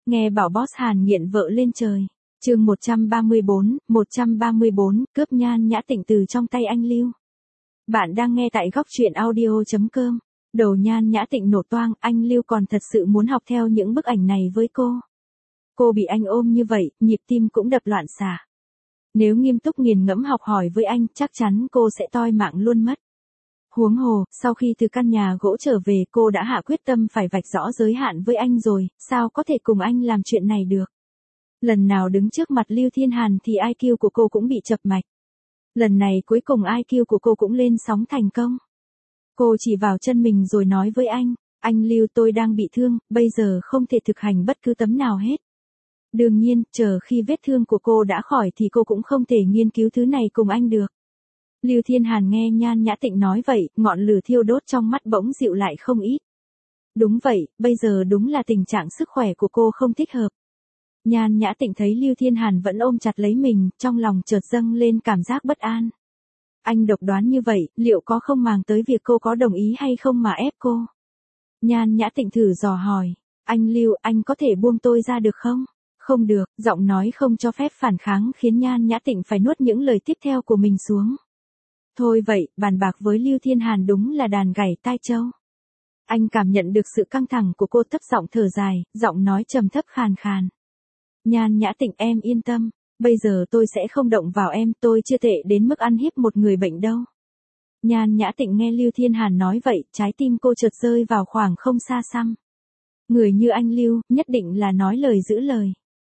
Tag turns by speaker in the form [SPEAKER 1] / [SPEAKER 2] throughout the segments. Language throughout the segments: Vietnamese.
[SPEAKER 1] Nghe bảo boss Hàn nghiện vợ lên trời. Chương 134, cướp Nhan Nhã Tịnh từ trong tay anh Lưu. Bạn đang nghe tại góc truyện audio.com. Đầu Nhan Nhã Tịnh nổ toang, anh Lưu còn thật sự muốn học theo những bức ảnh này với cô. Cô bị anh ôm như vậy, nhịp tim cũng đập loạn xạ. Nếu nghiêm túc nghiền ngẫm học hỏi với anh, chắc chắn cô sẽ toi mạng luôn mất. Huống hồ, sau khi từ căn nhà gỗ trở về cô đã hạ quyết tâm phải vạch rõ giới hạn với anh rồi, sao có thể cùng anh làm chuyện này được. Lần nào đứng trước mặt Lưu Thiên Hàn thì IQ của cô cũng bị chập mạch. Lần này cuối cùng IQ của cô cũng lên sóng thành công. Cô chỉ vào chân mình rồi nói với anh Lưu, tôi đang bị thương, bây giờ không thể thực hành bất cứ tấm nào hết. Đương nhiên, chờ khi vết thương của cô đã khỏi thì cô cũng không thể nghiên cứu thứ này cùng anh được. Lưu Thiên Hàn nghe Nhan Nhã Tịnh nói vậy, ngọn lửa thiêu đốt trong mắt bỗng dịu lại không ít. Đúng vậy, bây giờ đúng là tình trạng sức khỏe của cô không thích hợp. Nhan Nhã Tịnh thấy Lưu Thiên Hàn vẫn ôm chặt lấy mình, trong lòng chợt dâng lên cảm giác bất an. Anh độc đoán như vậy, liệu có không màng tới việc cô có đồng ý hay không mà ép cô? Nhan Nhã Tịnh thử dò hỏi, anh Lưu, anh có thể buông tôi ra được không? Không được, giọng nói không cho phép phản kháng khiến Nhan Nhã Tịnh phải nuốt những lời tiếp theo của mình xuống. Thôi vậy, bàn bạc với Lưu Thiên Hàn đúng là đàn gảy tai trâu. Anh cảm nhận được sự căng thẳng của cô, thấp giọng thở dài, giọng nói trầm thấp khàn khàn. Nhan Nhã Tịnh, em yên tâm, bây giờ tôi sẽ không động vào em, tôi chưa tệ đến mức ăn hiếp một người bệnh đâu. Nhan Nhã Tịnh nghe Lưu Thiên Hàn nói vậy, trái tim cô chợt rơi vào khoảng không xa xăm. Người như anh Lưu, nhất định là nói lời giữ lời.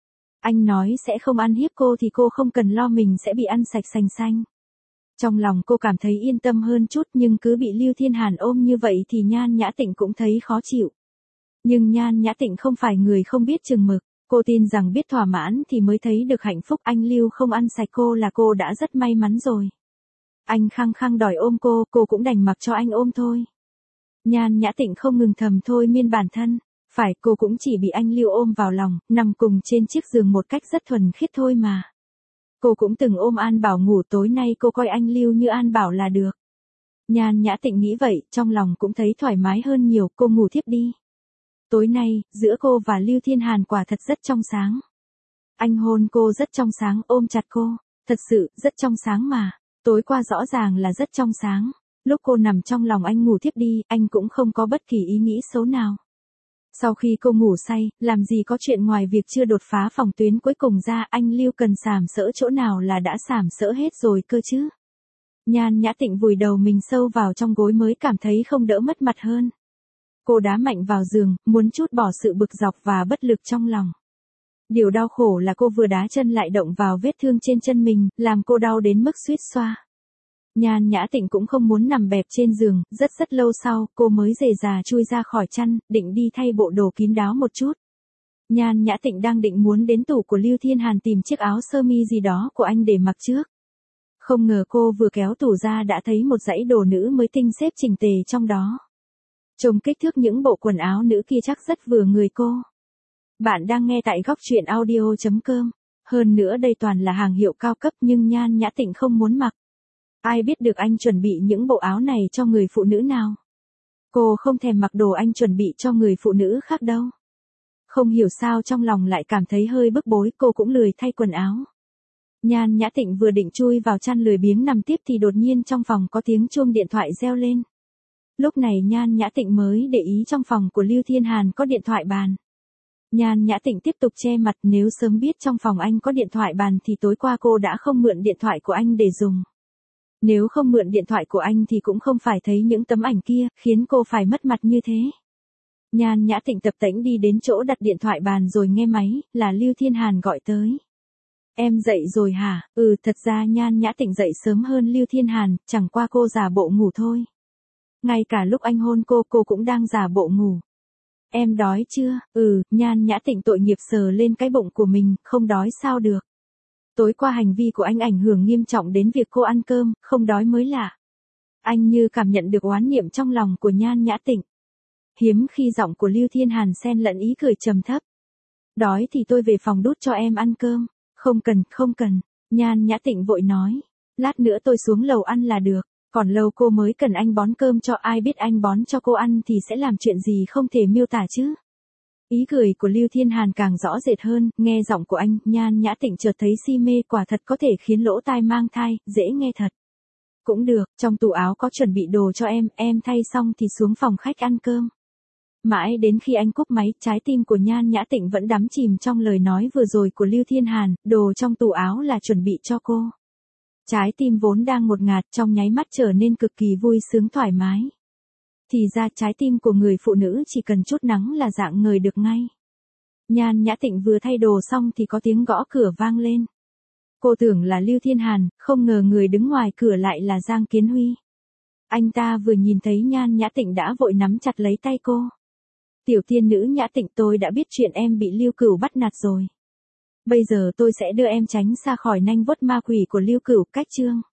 [SPEAKER 1] Anh nói sẽ không ăn hiếp cô thì cô không cần lo mình sẽ bị ăn sạch sành xanh. Trong lòng cô cảm thấy yên tâm hơn chút, nhưng cứ bị Lưu Thiên Hàn ôm như vậy thì Nhan Nhã Tịnh cũng thấy khó chịu. Nhưng Nhan Nhã Tịnh không phải người không biết chừng mực, cô tin rằng biết thỏa mãn thì mới thấy được hạnh phúc. Anh Lưu không ăn sạch cô là cô đã rất may mắn rồi. Anh khăng khăng đòi ôm cô cũng đành mặc cho anh ôm thôi. Nhan Nhã Tịnh không ngừng thầm thôi miên bản thân, phải, cô cũng chỉ bị anh Lưu ôm vào lòng, nằm cùng trên chiếc giường một cách rất thuần khiết thôi mà. Cô cũng từng ôm An Bảo ngủ, tối nay cô coi anh Lưu như An Bảo là được. Nhan Nhã Tịnh nghĩ vậy, trong lòng cũng thấy thoải mái hơn nhiều, cô ngủ thiếp đi. Tối nay, giữa cô và Lưu Thiên Hàn quả thật rất trong sáng. Anh hôn cô rất trong sáng, ôm chặt cô, thật sự, rất trong sáng mà. Tối qua rõ ràng là rất trong sáng. Lúc cô nằm trong lòng anh ngủ thiếp đi, anh cũng không có bất kỳ ý nghĩ xấu nào. Sau khi cô ngủ say, làm gì có chuyện ngoài việc chưa đột phá phòng tuyến cuối cùng ra, anh Lưu cần sàm sỡ chỗ nào là đã sàm sỡ hết rồi cơ chứ. Nhan Nhã Tịnh vùi đầu mình sâu vào trong gối mới cảm thấy không đỡ mất mặt hơn. Cô đá mạnh vào giường, muốn trút bỏ sự bực dọc và bất lực trong lòng. Điều đau khổ là cô vừa đá chân lại động vào vết thương trên chân mình, làm cô đau đến mức suýt xoa. Nhan Nhã Tịnh cũng không muốn nằm bẹp trên giường, rất lâu sau, cô mới rề rà chui ra khỏi chăn, định đi thay bộ đồ kín đáo một chút. Nhan Nhã Tịnh đang định muốn đến tủ của Lưu Thiên Hàn tìm chiếc áo sơ mi gì đó của anh để mặc trước. Không ngờ cô vừa kéo tủ ra đã thấy một dãy đồ nữ mới tinh xếp chỉnh tề trong đó. Trông kích thước những bộ quần áo nữ kia chắc rất vừa người cô. Bạn đang nghe tại góc truyện audio.com. Hơn nữa đây toàn là hàng hiệu cao cấp nhưng Nhan Nhã Tịnh không muốn mặc. Ai biết được anh chuẩn bị những bộ áo này cho người phụ nữ nào. Cô không thèm mặc đồ anh chuẩn bị cho người phụ nữ khác đâu. Không hiểu sao trong lòng lại cảm thấy hơi bức bối, cô cũng lười thay quần áo. Nhan Nhã Tịnh vừa định chui vào chăn lười biếng nằm tiếp thì đột nhiên trong phòng có tiếng chuông điện thoại reo lên. Lúc này Nhan Nhã Tịnh mới để ý trong phòng của Lưu Thiên Hàn có điện thoại bàn. Nhan Nhã Tịnh tiếp tục che mặt, nếu sớm biết trong phòng anh có điện thoại bàn thì tối qua cô đã không mượn điện thoại của anh để dùng. Nếu không mượn điện thoại của anh thì cũng không phải thấy những tấm ảnh kia, khiến cô phải mất mặt như thế. Nhan Nhã Tịnh tập tễnh đi đến chỗ đặt điện thoại bàn rồi nghe máy, là Lưu Thiên Hàn gọi tới. Em dậy rồi hả? Ừ, thật ra Nhan Nhã Tịnh dậy sớm hơn Lưu Thiên Hàn, chẳng qua cô giả bộ ngủ thôi. Ngay cả lúc anh hôn cô cũng đang giả bộ ngủ. Em đói chưa? Ừ, Nhan Nhã Tịnh tội nghiệp sờ lên cái bụng của mình, không đói sao được. Tối qua hành vi của anh ảnh hưởng nghiêm trọng đến việc cô ăn cơm, không đói mới lạ. Anh như cảm nhận được oán niệm trong lòng của Nhan Nhã Tịnh. Hiếm khi giọng của Lưu Thiên Hàn xen lẫn ý cười trầm thấp. Đói thì tôi về phòng đút cho em ăn cơm. Không cần, Nhan Nhã Tịnh vội nói. Lát nữa tôi xuống lầu ăn là được, còn lâu cô mới cần anh bón cơm cho, ai biết anh bón cho cô ăn thì sẽ làm chuyện gì không thể miêu tả chứ. Ý cười của Lưu Thiên Hàn càng rõ rệt hơn, nghe giọng của anh, Nhan Nhã Tịnh chợt thấy si mê, quả thật có thể khiến lỗ tai mang thai, dễ nghe thật. Cũng được, trong tủ áo có chuẩn bị đồ cho em thay xong thì xuống phòng khách ăn cơm. Mãi đến khi anh cúp máy, trái tim của Nhan Nhã Tịnh vẫn đắm chìm trong lời nói vừa rồi của Lưu Thiên Hàn, đồ trong tủ áo là chuẩn bị cho cô. Trái tim vốn đang ngột ngạt trong nháy mắt trở nên cực kỳ vui sướng thoải mái. Thì ra trái tim của người phụ nữ chỉ cần chút nắng là rạng ngời được ngay. Nhan Nhã Tịnh vừa thay đồ xong thì có tiếng gõ cửa vang lên. Cô tưởng là Lưu Thiên Hàn, không ngờ người đứng ngoài cửa lại là Giang Kiến Huy. Anh ta vừa nhìn thấy Nhan Nhã Tịnh đã vội nắm chặt lấy tay cô. Tiểu tiên nữ Nhã Tịnh, tôi đã biết chuyện em bị Lưu Cửu bắt nạt rồi. Bây giờ tôi sẽ đưa em tránh xa khỏi nanh vuốt ma quỷ của Lưu Cửu, cách chương.